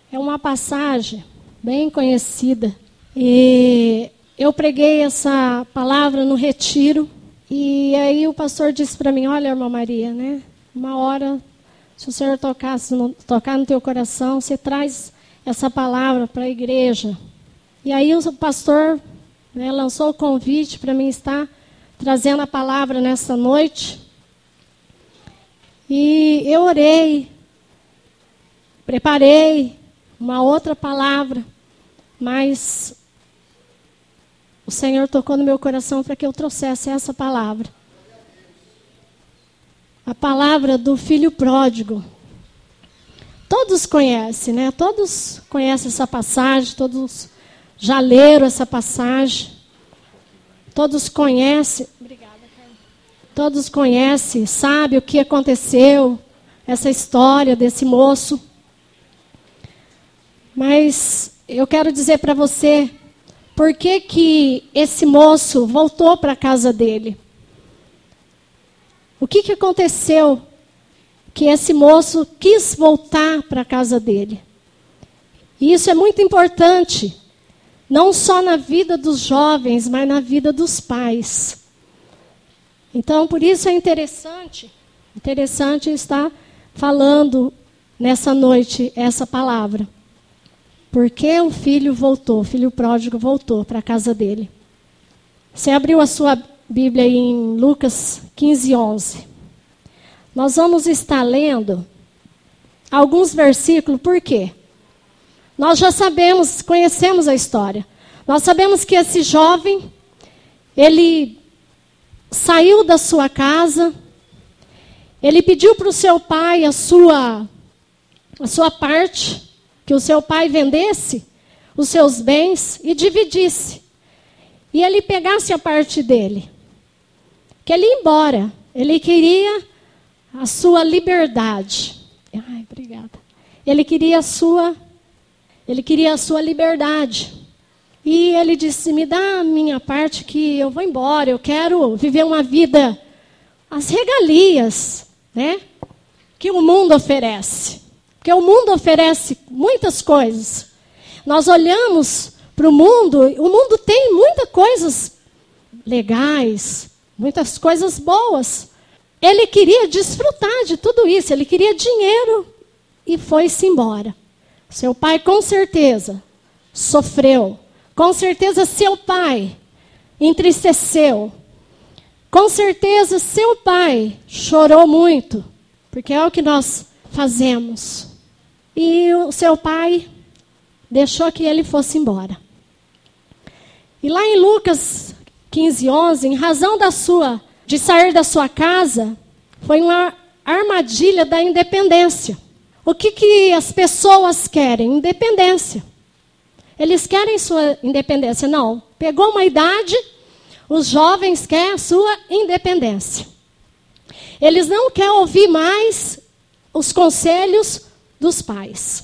É uma passagem bem conhecida. E eu preguei essa palavra no retiro. E aí o pastor disse para mim, olha, irmã Maria, né? Uma hora, se o Senhor tocar no teu coração, você traz essa palavra para a igreja. E aí o pastor, né, lançou o convite para mim estar trazendo a palavra nessa noite. E eu orei, preparei uma outra palavra, mas o Senhor tocou no meu coração para que eu trouxesse essa palavra. A palavra do filho pródigo. Todos conhecem, né? Todos conhecem essa passagem, todos já leram essa passagem. Todos conhecem. Obrigada, Carla. Todos conhecem, sabem o que aconteceu, essa história desse moço. Mas eu quero dizer para você, por que esse moço voltou para a casa dele? O que aconteceu que esse moço quis voltar para a casa dele? E isso é muito importante, não só na vida dos jovens, mas na vida dos pais. Então, por isso é interessante estar falando nessa noite essa palavra. Porque o filho voltou, o filho pródigo voltou para a casa dele. Você abriu a sua Bíblia em Lucas 15:11. Nós vamos estar lendo alguns versículos, por quê? Nós já sabemos, conhecemos a história. Nós sabemos que esse jovem, ele saiu da sua casa, ele pediu para o seu pai a sua parte, que o seu pai vendesse os seus bens e dividisse. E ele pegasse a parte dele. Que ele ia embora. Ele queria a sua liberdade. Ai, obrigada. Ele queria a sua liberdade. E ele disse, me dá a minha parte que eu vou embora. Eu quero viver uma vida, as regalias, né, que o mundo oferece. Porque o mundo oferece muitas coisas. Nós olhamos para o mundo tem muitas coisas legais, muitas coisas boas. Ele queria desfrutar de tudo isso, ele queria dinheiro e foi-se embora. Seu pai com certeza sofreu, com certeza seu pai entristeceu, com certeza seu pai chorou muito, porque é o que nós fazemos. E o seu pai deixou que ele fosse embora. E lá em Lucas 15:11, em razão de sair da sua casa, foi uma armadilha da independência. O que as pessoas querem? Independência. Eles querem sua independência. Não. Pegou uma idade, os jovens querem a sua independência. Eles não querem ouvir mais os conselhos dos pais.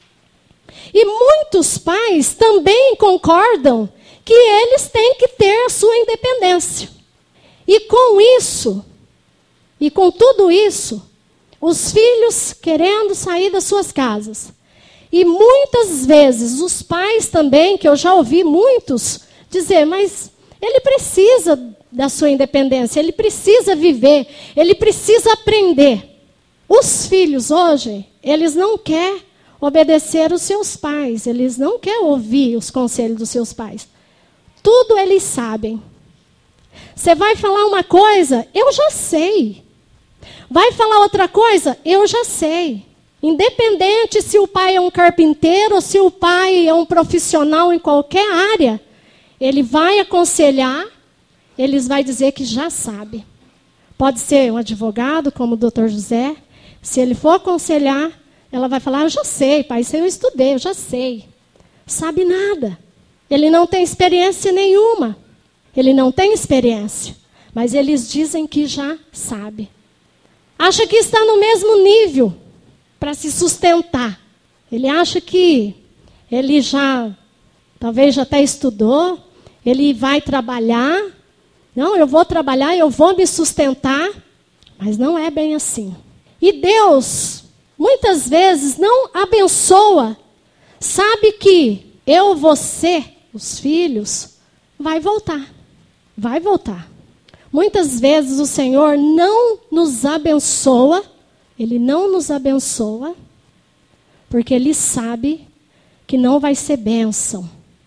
E muitos pais também concordam que eles têm que ter a sua independência. E com isso, e com tudo isso, os filhos querendo sair das suas casas. E muitas vezes os pais também, que eu já ouvi muitos dizer, mas ele precisa da sua independência, ele precisa viver, ele precisa aprender. Os filhos hoje, eles não querem obedecer os seus pais, eles não querem ouvir os conselhos dos seus pais. Tudo eles sabem. Você vai falar uma coisa, eu já sei. Vai falar outra coisa, eu já sei. Independente se o pai é um carpinteiro ou se o pai é um profissional em qualquer área, ele vai aconselhar, eles vai dizer que já sabe. Pode ser um advogado, como o Dr. José. Se ele for aconselhar, ela vai falar, eu já sei, pai, isso eu estudei, eu já sei. Sabe nada. Ele não tem experiência nenhuma. Ele não tem experiência. Mas eles dizem que já sabe. Acha que está no mesmo nível para se sustentar. Ele acha que ele talvez já até estudou, ele vai trabalhar. Não, eu vou trabalhar, eu vou me sustentar. Mas não é bem assim. E Deus, muitas vezes, não abençoa sabe que eu, você, os filhos, vai voltar. Vai voltar. Muitas vezes o Senhor não nos abençoa, Ele não nos abençoa, porque Ele sabe que não vai ser bênção.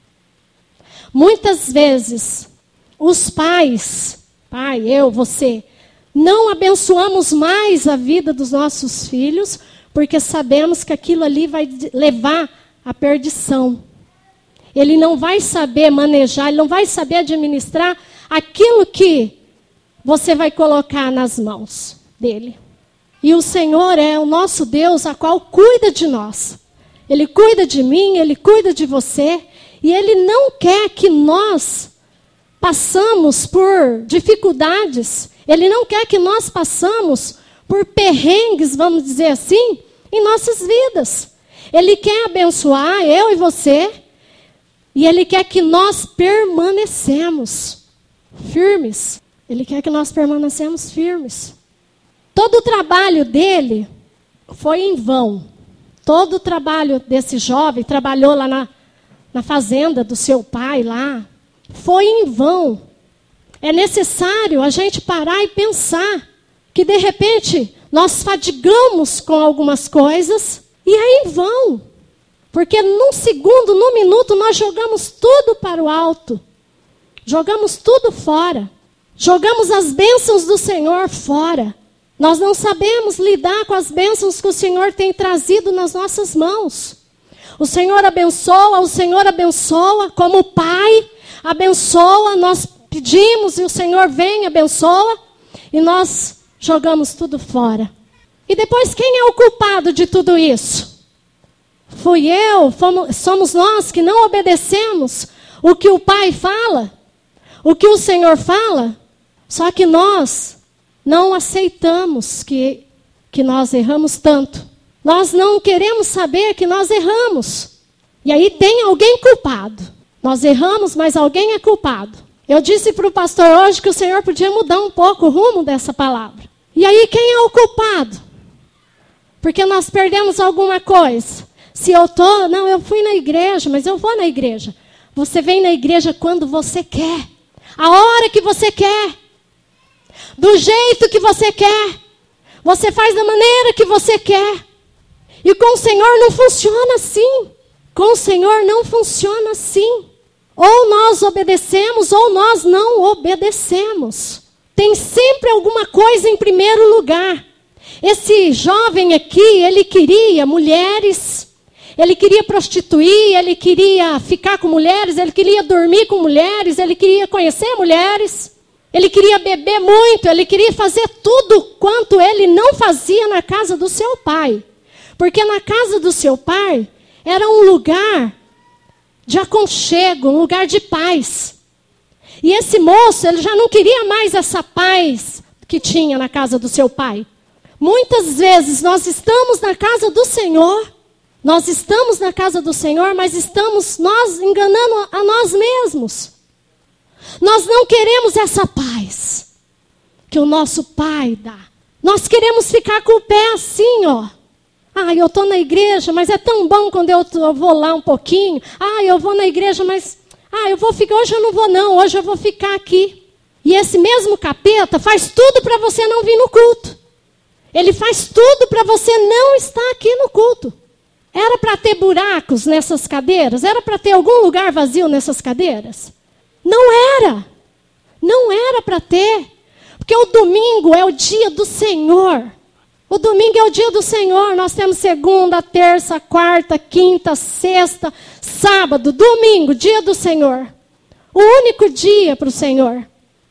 Muitas vezes, os pais, pai, eu, você, não abençoamos mais a vida dos nossos filhos, porque sabemos que aquilo ali vai levar à perdição. Ele não vai saber manejar, ele não vai saber administrar aquilo que você vai colocar nas mãos dele. E o Senhor é o nosso Deus, a qual cuida de nós. Ele cuida de mim, Ele cuida de você. E Ele não quer que nós passamos por dificuldades. Ele não quer que nós passamos por perrengues, vamos dizer assim, em nossas vidas. Ele quer abençoar eu e você. E Ele quer que nós permanecemos firmes. Ele quer que nós permanecemos firmes. Todo o trabalho dele foi em vão. Todo o trabalho desse jovem, trabalhou lá na fazenda do seu pai lá, foi em vão. É necessário a gente parar e pensar que de repente nós fadigamos com algumas coisas e é em vão. Porque num segundo, num minuto, nós jogamos tudo para o alto. Jogamos tudo fora. Jogamos as bênçãos do Senhor fora. Nós não sabemos lidar com as bênçãos que o Senhor tem trazido nas nossas mãos. O Senhor abençoa, como Pai, abençoa, nós pedimos e o Senhor vem, abençoa, e nós jogamos tudo fora. E depois, quem é o culpado de tudo isso? Fui eu, somos nós que não obedecemos o que o Pai fala, o que o Senhor fala, só que nós não aceitamos que nós erramos tanto. Nós não queremos saber que nós erramos. E aí tem alguém culpado. Nós erramos, mas alguém é culpado. Eu disse para o pastor hoje que o Senhor podia mudar um pouco o rumo dessa palavra. E aí quem é o culpado? Porque nós perdemos alguma coisa. Se eu fui na igreja, mas eu vou na igreja. Você vem na igreja quando você quer. A hora que você quer. Do jeito que você quer. Você faz da maneira que você quer. E com o Senhor não funciona assim. Com o Senhor não funciona assim. Ou nós obedecemos ou nós não obedecemos. Tem sempre alguma coisa em primeiro lugar. Esse jovem aqui, ele queria mulheres, ele queria prostituir, ele queria ficar com mulheres, ele queria dormir com mulheres, ele queria conhecer mulheres. Ele queria beber muito, ele queria fazer tudo quanto ele não fazia na casa do seu pai. Porque na casa do seu pai era um lugar de aconchego, um lugar de paz. E esse moço, ele já não queria mais essa paz que tinha na casa do seu pai. Muitas vezes nós estamos na casa do Senhor, mas estamos nós enganando a nós mesmos. Nós não queremos essa paz que o nosso Pai dá. Nós queremos ficar com o pé assim, ó. Eu estou na igreja, mas é tão bom quando eu vou lá um pouquinho. Eu vou na igreja, mas eu vou ficar. Hoje eu não vou não, hoje eu vou ficar aqui. E esse mesmo capeta faz tudo para você não vir no culto. Ele faz tudo para você não estar aqui no culto. Era para ter buracos nessas cadeiras? Era para ter algum lugar vazio nessas cadeiras? Não era para ter, porque o domingo é o dia do Senhor. O domingo é o dia do Senhor. Nós temos segunda, terça, quarta, quinta, sexta, sábado, domingo, dia do Senhor. O único dia para o Senhor.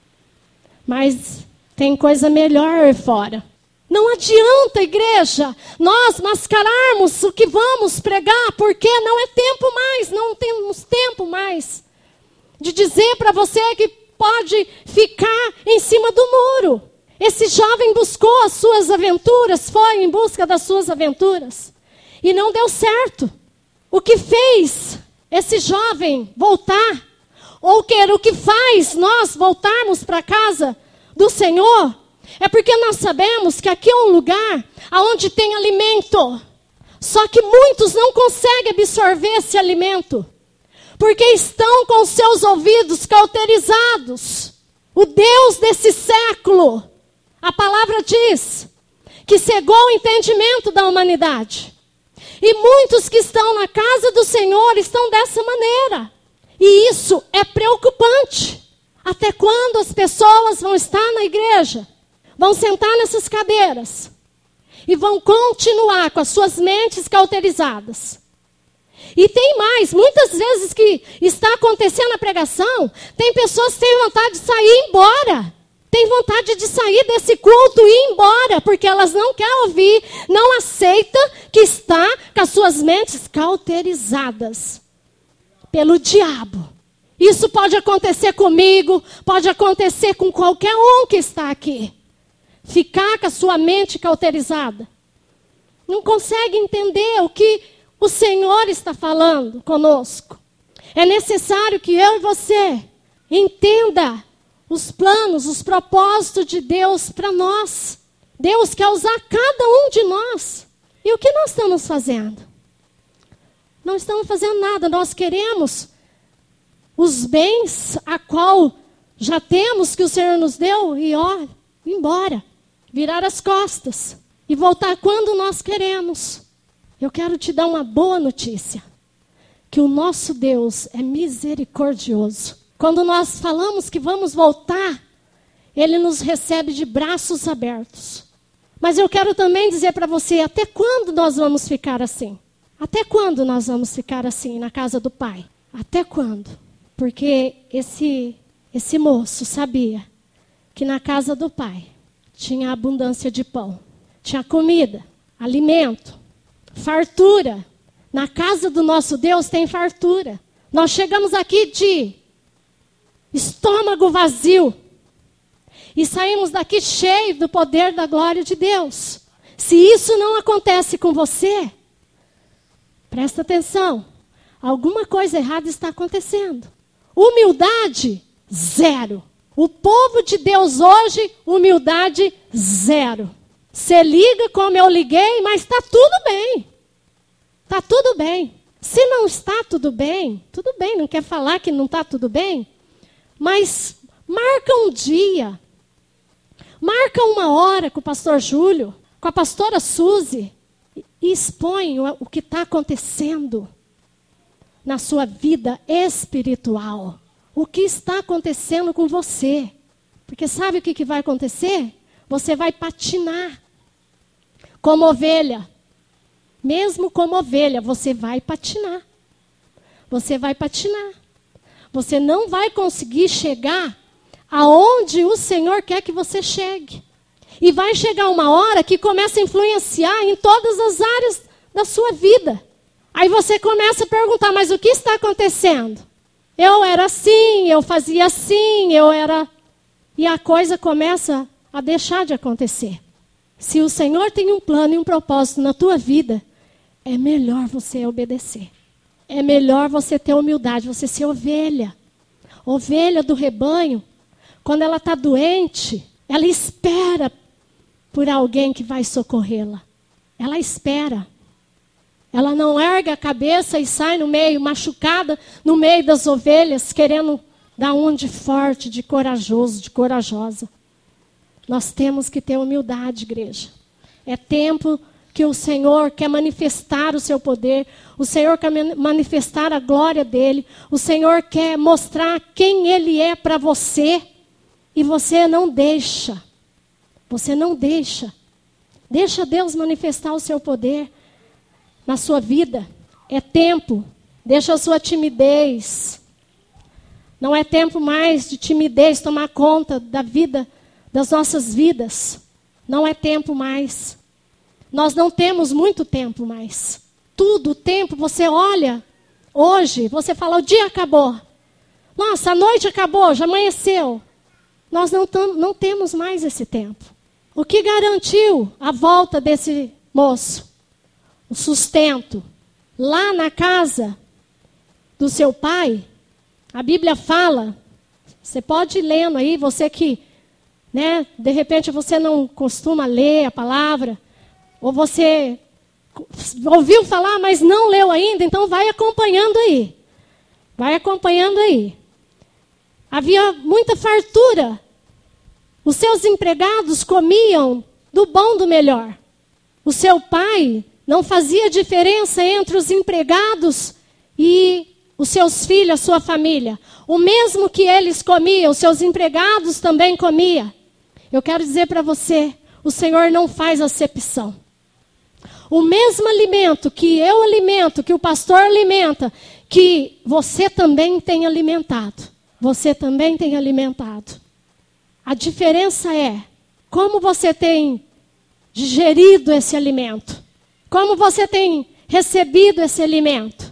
Mas tem coisa melhor aí fora. Não adianta, igreja, nós mascararmos o que vamos pregar, porque não é tempo mais, não temos tempo mais de dizer para você que pode ficar em cima do muro. Esse jovem buscou as suas aventuras, foi em busca das suas aventuras. E não deu certo. O que fez esse jovem voltar, ou o que faz nós voltarmos para a casa do Senhor, é porque nós sabemos que aqui é um lugar onde tem alimento. Só que muitos não conseguem absorver esse alimento, porque estão com seus ouvidos cauterizados. O Deus desse século, a palavra diz, que cegou o entendimento da humanidade. E muitos que estão na casa do Senhor estão dessa maneira. E isso é preocupante. Até quando as pessoas vão estar na igreja, vão sentar nessas cadeiras e vão continuar com as suas mentes cauterizadas? E tem mais, muitas vezes que está acontecendo a pregação, tem pessoas que têm vontade de sair e ir embora. Tem vontade de sair desse culto e ir embora, porque elas não querem ouvir, não aceita que está com as suas mentes cauterizadas pelo diabo. Isso pode acontecer comigo, pode acontecer com qualquer um que está aqui. Ficar com a sua mente cauterizada. Não consegue entender o que o Senhor está falando conosco. É necessário que eu e você entenda os planos, os propósitos de Deus para nós. Deus quer usar cada um de nós. E o que nós estamos fazendo? Não estamos fazendo nada. Nós queremos os bens a qual já temos, que o Senhor nos deu, e ir embora. Virar as costas e voltar quando nós queremos. Eu quero te dar uma boa notícia. Que o nosso Deus é misericordioso. Quando nós falamos que vamos voltar, Ele nos recebe de braços abertos. Mas eu quero também dizer para você, até quando nós vamos ficar assim? Até quando nós vamos ficar assim na casa do Pai? Até quando? Porque esse moço sabia que na casa do Pai tinha abundância de pão. Tinha comida, alimento, fartura. Na casa do nosso Deus tem fartura. Nós chegamos aqui de estômago vazio e saímos daqui cheios do poder da glória de Deus. Se isso não acontece com você, presta atenção, alguma coisa errada está acontecendo. Humildade, zero. O povo de Deus hoje, humildade, zero. Você liga como eu liguei, mas está tudo bem. Está tudo bem. Se não está tudo bem, não quer falar que não está tudo bem, mas marca um dia, marca uma hora com o pastor Júlio, com a pastora Suzy, e expõe o que está acontecendo na sua vida espiritual. O que está acontecendo com você. Porque sabe o que vai acontecer? Você vai patinar. Como ovelha. Mesmo como ovelha, você vai patinar. Você vai patinar. Você não vai conseguir chegar aonde o Senhor quer que você chegue. E vai chegar uma hora que começa a influenciar em todas as áreas da sua vida. Aí você começa a perguntar, mas o que está acontecendo? Eu era assim, eu fazia assim, eu era... E a coisa começa a deixar de acontecer. Se o Senhor tem um plano e um propósito na tua vida, é melhor você obedecer. É melhor você ter humildade, você ser ovelha. Ovelha do rebanho, quando ela está doente, ela espera por alguém que vai socorrê-la. Ela espera. Ela não ergue a cabeça e sai no meio, machucada, no meio das ovelhas, querendo dar um de forte, de corajoso, de corajosa. Nós temos que ter humildade, igreja. É tempo que o Senhor quer manifestar o seu poder, o Senhor quer manifestar a glória dele, o Senhor quer mostrar quem ele é para você, e você não deixa. Você não deixa. Deixa Deus manifestar o seu poder na sua vida. É tempo. Deixa a sua timidez. Não é tempo mais de timidez tomar conta da vida, das nossas vidas. Não é tempo mais. Nós não temos muito tempo mais. Tudo, o tempo, você olha, hoje, você fala, o dia acabou. Nossa, a noite acabou, já amanheceu. Nós não temos mais esse tempo. O que garantiu a volta desse moço? O sustento. Lá na casa do seu pai, a Bíblia fala, você pode ir lendo aí, você que, de repente você não costuma ler a palavra, ou você ouviu falar, mas não leu ainda, então vai acompanhando aí. Vai acompanhando aí. Havia muita fartura. Os seus empregados comiam do bom do melhor. O seu pai não fazia diferença entre os empregados e os seus filhos, a sua família. O mesmo que eles comiam, os seus empregados também comiam. Eu quero dizer para você, o Senhor não faz acepção. O mesmo alimento que eu alimento, que o pastor alimenta, que você também tem alimentado. Você também tem alimentado. A diferença é como você tem digerido esse alimento. Como você tem recebido esse alimento.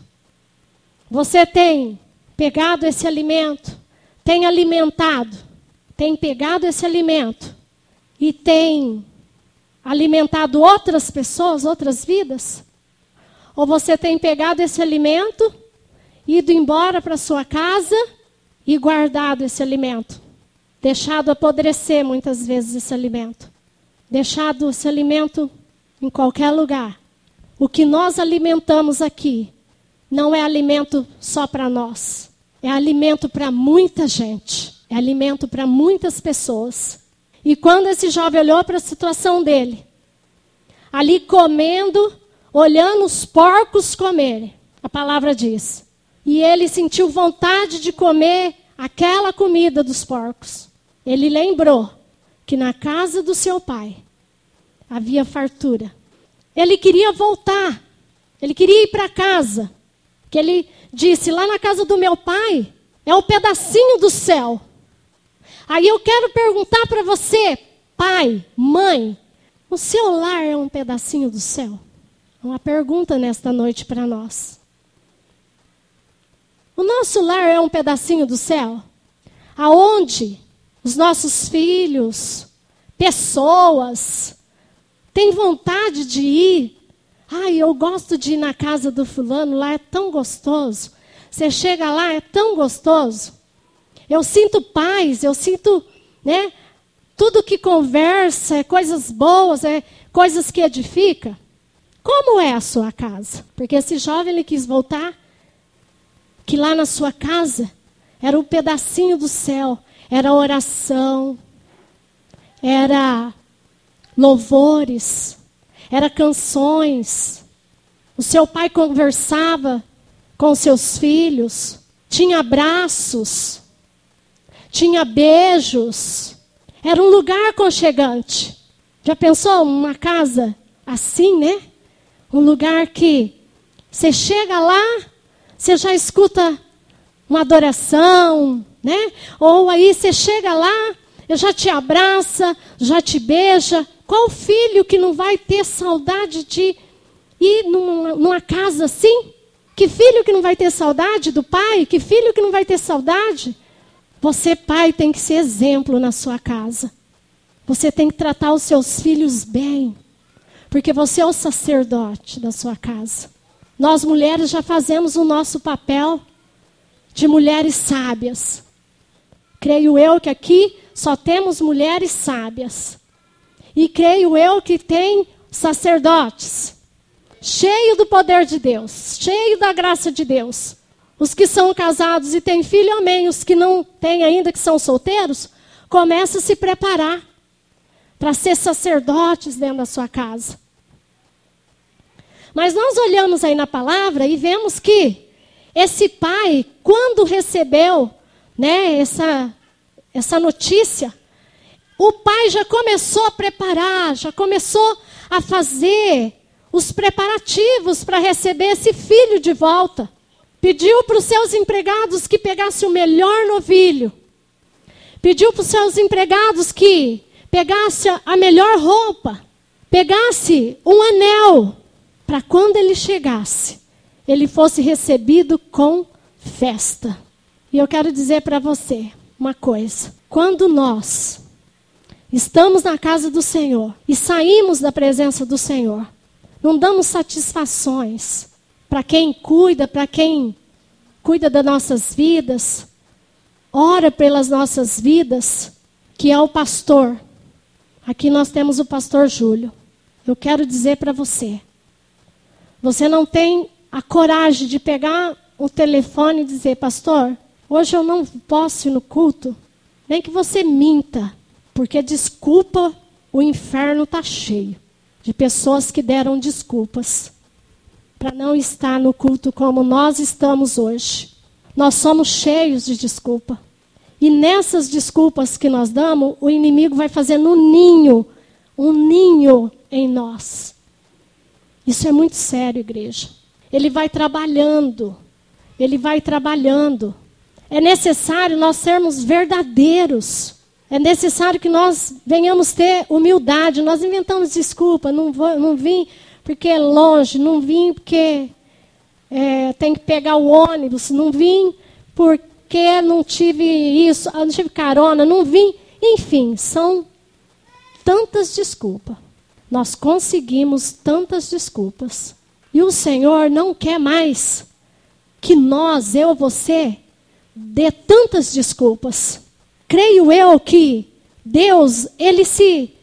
Você tem pegado esse alimento, tem alimentado, tem pegado esse alimento e tem alimentado outras pessoas, outras vidas? Ou você tem pegado esse alimento, ido embora para sua casa e guardado esse alimento? Deixado apodrecer muitas vezes esse alimento. Deixado esse alimento em qualquer lugar. O que nós alimentamos aqui não é alimento só para nós. É alimento para muita gente. É alimento para muitas pessoas. E quando esse jovem olhou para a situação dele, ali comendo, olhando os porcos comerem, a palavra diz. E ele sentiu vontade de comer aquela comida dos porcos. Ele lembrou que na casa do seu pai havia fartura. Ele queria voltar. Ele queria ir para casa. Que ele disse, lá na casa do meu pai, é um pedacinho do céu. Aí eu quero perguntar para você, pai, mãe, o seu lar é um pedacinho do céu? Uma pergunta nesta noite para nós. O nosso lar é um pedacinho do céu? Aonde os nossos filhos, pessoas, têm vontade de ir? Ai, eu gosto de ir na casa do fulano, lá é tão gostoso. Você chega lá, é tão gostoso. Eu sinto paz, eu sinto, né? Tudo que conversa, é coisas boas, é coisas que edificam. Como é a sua casa? Porque esse jovem, ele quis voltar, que lá na sua casa era um pedacinho do céu. Era oração, era louvores, era canções. O seu pai conversava com seus filhos, tinha abraços, tinha beijos. Era um lugar aconchegante. Já pensou uma casa assim, né? Um lugar que você chega lá, você já escuta uma adoração, né? Ou aí você chega lá, já te abraça, já te beija. Qual filho que não vai ter saudade de ir numa casa assim? Que filho que não vai ter saudade do pai? Que filho que não vai ter saudade? Você, pai, tem que ser exemplo na sua casa. Você tem que tratar os seus filhos bem. Porque você é o sacerdote da sua casa. Nós, mulheres, já fazemos o nosso papel de mulheres sábias. Creio eu que aqui só temos mulheres sábias. E creio eu que tem sacerdotes cheios do poder de Deus, cheios da graça de Deus. Os que são casados e têm filho, amém. Os que não têm ainda, que são solteiros, começam a se preparar para ser sacerdotes dentro da sua casa. Mas nós olhamos aí na palavra e vemos que esse pai, quando recebeu, né, essa notícia, o pai já começou a preparar, já começou a fazer os preparativos para receber esse filho de volta. Pediu para os seus empregados que pegassem o melhor novilho. Pediu para os seus empregados que pegassem a melhor roupa. Pegasse um anel, para quando ele chegasse, ele fosse recebido com festa. E eu quero dizer para você uma coisa. Quando nós estamos na casa do Senhor e saímos da presença do Senhor, não damos satisfações para quem cuida das nossas vidas, ora pelas nossas vidas, que é o pastor. Aqui nós temos o pastor Júlio. Eu quero dizer para você, Você não tem a coragem de pegar o telefone e dizer, pastor, hoje eu não posso ir no culto. Nem que você minta, porque desculpa, o inferno está cheio de pessoas que deram desculpas para não estar no culto como nós estamos hoje. Nós somos cheios de desculpa. E nessas desculpas que nós damos, o inimigo vai fazendo um ninho em nós. Isso é muito sério, igreja. Ele vai trabalhando. É necessário nós sermos verdadeiros. É necessário que nós venhamos ter humildade. Nós inventamos desculpa. Não vim porque é longe. Não vim porque tem que pegar o ônibus. Não vim porque não tive isso. Não tive carona. Não vim. Enfim, são tantas desculpas. Nós conseguimos tantas desculpas. E o Senhor não quer mais que nós, eu, você, dê tantas desculpas. Creio eu que Deus, Ele se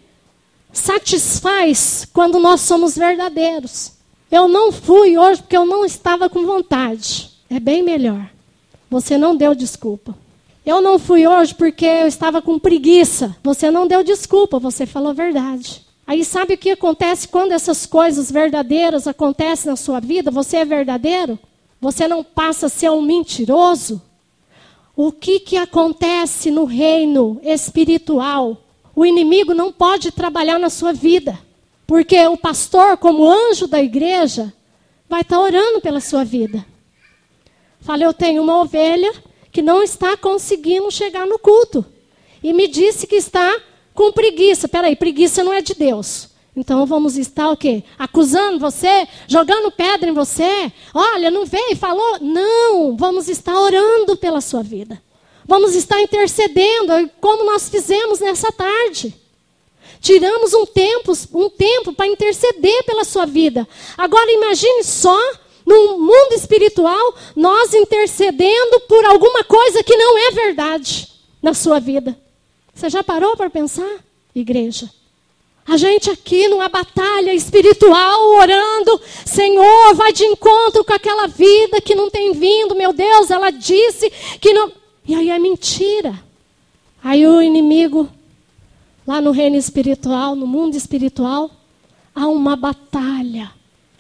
satisfaz quando nós somos verdadeiros. Eu não fui hoje porque eu não estava com vontade. É bem melhor. Você não deu desculpa. Eu não fui hoje porque eu estava com preguiça. Você não deu desculpa, você falou a verdade. Aí sabe o que acontece quando essas coisas verdadeiras acontecem na sua vida? Você é verdadeiro? Você não passa a ser um mentiroso? O que acontece no reino espiritual? O inimigo não pode trabalhar na sua vida. Porque o pastor, como anjo da igreja, vai estar orando pela sua vida. Fala, eu tenho uma ovelha que não está conseguindo chegar no culto. E me disse que está com preguiça. Peraí, preguiça não é de Deus. Então vamos estar o quê? Acusando você? Jogando pedra em você? Olha, não veio, falou? Não, vamos estar orando pela sua vida. Vamos estar intercedendo, como nós fizemos nessa tarde. Tiramos um tempo para interceder pela sua vida. Agora imagine só, no mundo espiritual, nós intercedendo por alguma coisa que não é verdade na sua vida. Você já parou para pensar, igreja? A gente aqui numa batalha espiritual, orando, Senhor, vai de encontro com aquela vida que não tem vindo, meu Deus, ela disse que não... E aí é mentira. Aí o inimigo, lá no reino espiritual, no mundo espiritual, há uma batalha.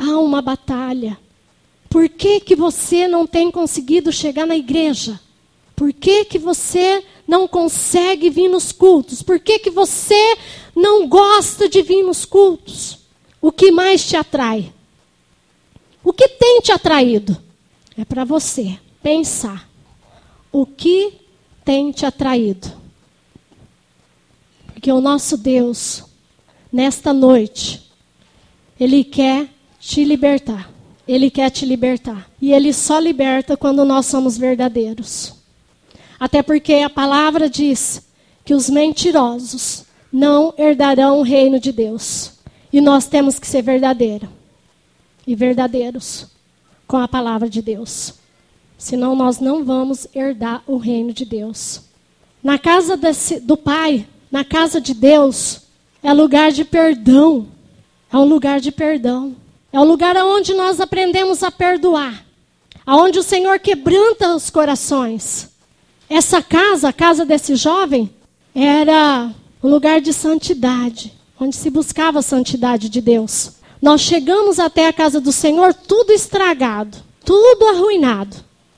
Por que você não tem conseguido chegar na igreja? Por que você não consegue vir nos cultos? Por que você não gosta de vir nos cultos? O que mais te atrai? O que tem te atraído? É para você pensar. O que tem te atraído? Porque o nosso Deus, nesta noite, Ele quer te libertar. Ele quer te libertar. E Ele só liberta quando nós somos verdadeiros. Até porque a palavra diz que os mentirosos não herdarão o reino de Deus. E nós temos que ser verdadeiros. E verdadeiros com a palavra de Deus. Senão nós não vamos herdar o reino de Deus. Na casa do Pai, na casa de Deus, é lugar de perdão. É um lugar de perdão. É um lugar onde nós aprendemos a perdoar. Onde o Senhor quebranta os corações. Essa casa, a casa desse jovem, era um lugar de santidade, onde se buscava a santidade de Deus. Nós chegamos até a casa do Senhor tudo estragado, tudo arruinado.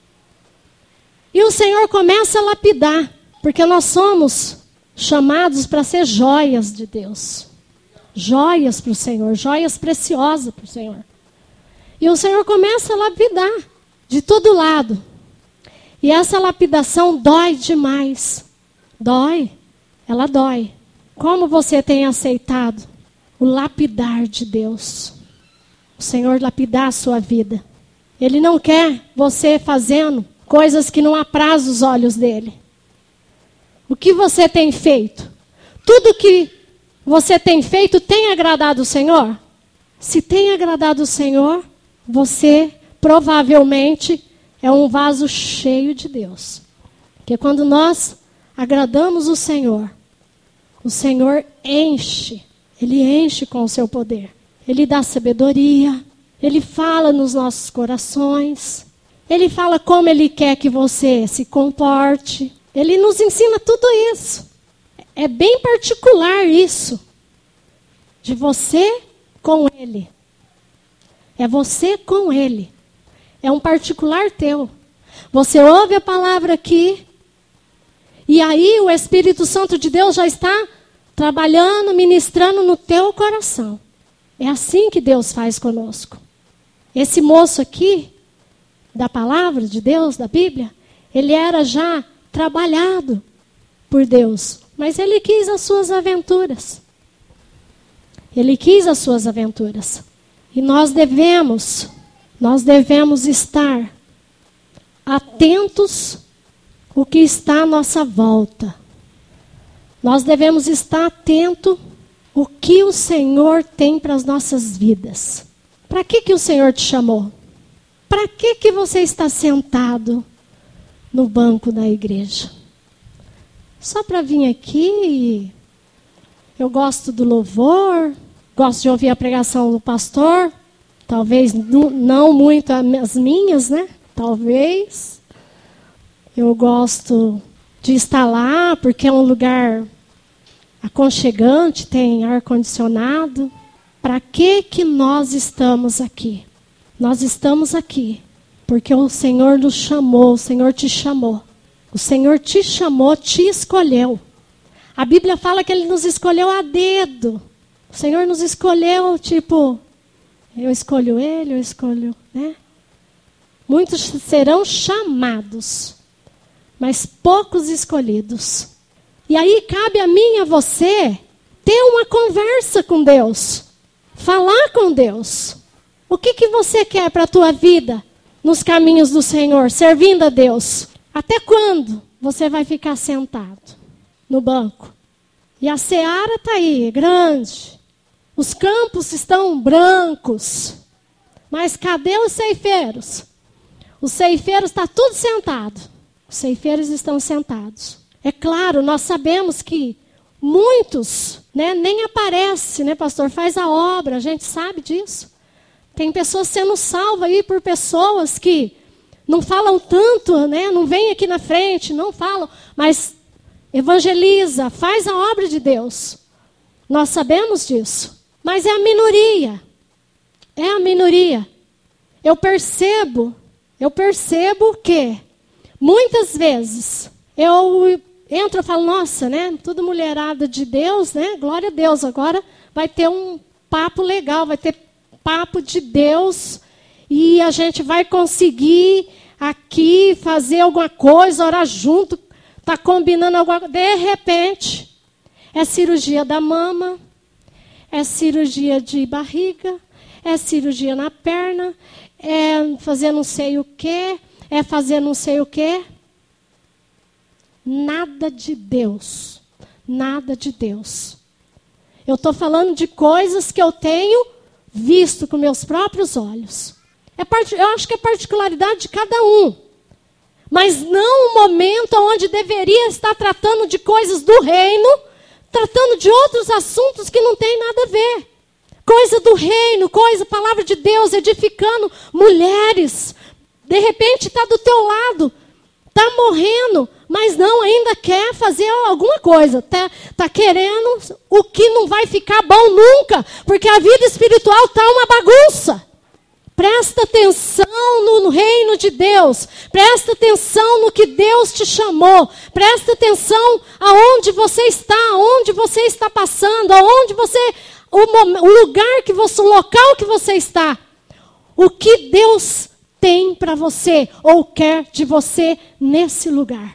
E o Senhor começa a lapidar, porque nós somos chamados para ser joias de Deus. Joias para o Senhor, joias preciosas para o Senhor. E o Senhor começa a lapidar de todo lado. E essa lapidação dói demais. Dói. Ela dói. Como você tem aceitado o lapidar de Deus? O Senhor lapidar a sua vida. Ele não quer você fazendo coisas que não aprazem os olhos dele. O que você tem feito? Tudo que você tem feito tem agradado o Senhor? Se tem agradado o Senhor, você provavelmente é um vaso cheio de Deus. Porque quando nós agradamos o Senhor enche. Ele enche com o seu poder. Ele dá sabedoria. Ele fala nos nossos corações. Ele fala como Ele quer que você se comporte. Ele nos ensina tudo isso. É bem particular isso. De você com Ele. É você com Ele. É um particular teu. Você ouve a palavra aqui. E aí o Espírito Santo de Deus já está trabalhando, ministrando no teu coração. É assim que Deus faz conosco. Esse moço aqui, da palavra de Deus, da Bíblia, ele era já trabalhado por Deus. Mas ele quis as suas aventuras. Ele quis as suas aventuras. E nós devemos estar atentos ao que está à nossa volta. Nós devemos estar atentos ao que o Senhor tem para as nossas vidas. Para que o Senhor te chamou? Para que você está sentado no banco da igreja? Só para vir aqui? Eu gosto do louvor, gosto de ouvir a pregação do pastor. Talvez não muito as minhas, né? Talvez. Eu gosto de estar lá porque é um lugar aconchegante, tem ar-condicionado. Para que nós estamos aqui? Nós estamos aqui porque o Senhor nos chamou, o Senhor te chamou. O Senhor te chamou, te escolheu. A Bíblia fala que Ele nos escolheu a dedo. O Senhor nos escolheu, tipo, eu escolho Ele, eu escolho, né? Muitos serão chamados, mas poucos escolhidos. E aí cabe a mim e a você ter uma conversa com Deus. Falar com Deus. O que você quer para a tua vida nos caminhos do Senhor, servindo a Deus? Até quando você vai ficar sentado no banco? E a seara está aí, grande. Os campos estão brancos. Mas cadê os ceifeiros? Os ceifeiros estão tudo sentados. Os ceifeiros estão sentados. É claro, nós sabemos que muitos, né, nem aparecem, né, pastor? Faz a obra, a gente sabe disso. Tem pessoas sendo salvas aí por pessoas que não falam tanto, né? Não vem aqui na frente, não falam, mas evangeliza, faz a obra de Deus. Nós sabemos disso. Mas é a minoria. É a minoria. Eu percebo que muitas vezes eu entro e falo, nossa, né? Tudo mulherada de Deus, né? Glória a Deus. Agora vai ter um papo legal, vai ter papo de Deus e a gente vai conseguir aqui fazer alguma coisa, orar junto, tá combinando alguma coisa. De repente, é cirurgia da mama, é cirurgia de barriga, é cirurgia na perna, é fazer não sei o quê, é fazer não sei o quê. Nada de Deus. Nada de Deus. Eu estou falando de coisas que eu tenho visto com meus próprios olhos. Eu acho que é particularidade de cada um. Mas não um momento onde deveria estar tratando de coisas do reino, tratando de outros assuntos que não tem nada a ver. Coisa do reino, palavra de Deus, edificando mulheres. De repente está do teu lado, está morrendo, mas não, ainda quer fazer alguma coisa. Tá querendo o que não vai ficar bom nunca, porque a vida espiritual está uma bagunça. Presta atenção no reino de Deus. Presta atenção no que Deus te chamou. Presta atenção aonde você está, aonde você está passando, aonde você, o lugar que você, o local que você está. O que Deus tem para você ou quer de você nesse lugar.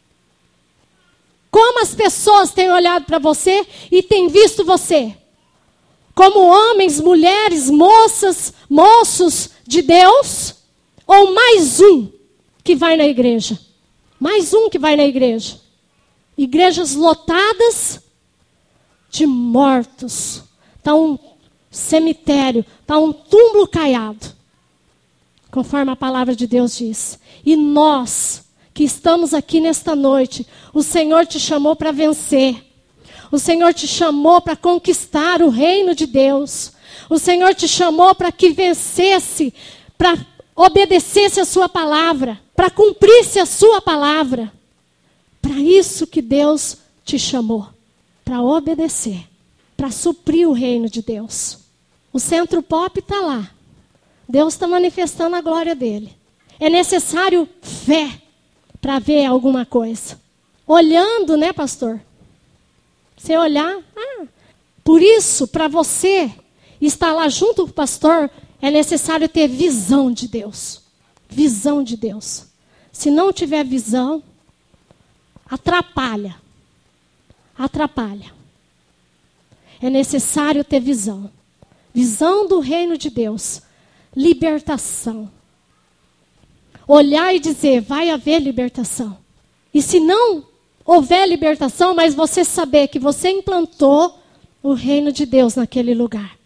Como as pessoas têm olhado para você e têm visto você? Como homens, mulheres, moças, moços de Deus? Ou mais um que vai na igreja? Mais um que vai na igreja. Igrejas lotadas de mortos. Está um cemitério, está um túmulo caiado. Conforme a palavra de Deus diz. E nós que estamos aqui nesta noite, o Senhor te chamou para vencer. O Senhor te chamou para conquistar o reino de Deus. O Senhor te chamou para que vencesse, para obedecesse a sua palavra, para cumprisse a sua palavra. Para isso que Deus te chamou, para obedecer, para suprir o reino de Deus. O Centro Pop está lá. Deus está manifestando a glória dele. É necessário fé para ver alguma coisa. Olhando, né, pastor? Você olhar. Por isso, para você estar lá junto com o pastor, é necessário ter visão de Deus. Visão de Deus. Se não tiver visão, atrapalha. Atrapalha. É necessário ter visão. Visão do reino de Deus. Libertação. Olhar e dizer, vai haver libertação. E se não houver libertação, mas você saber que você implantou o reino de Deus naquele lugar.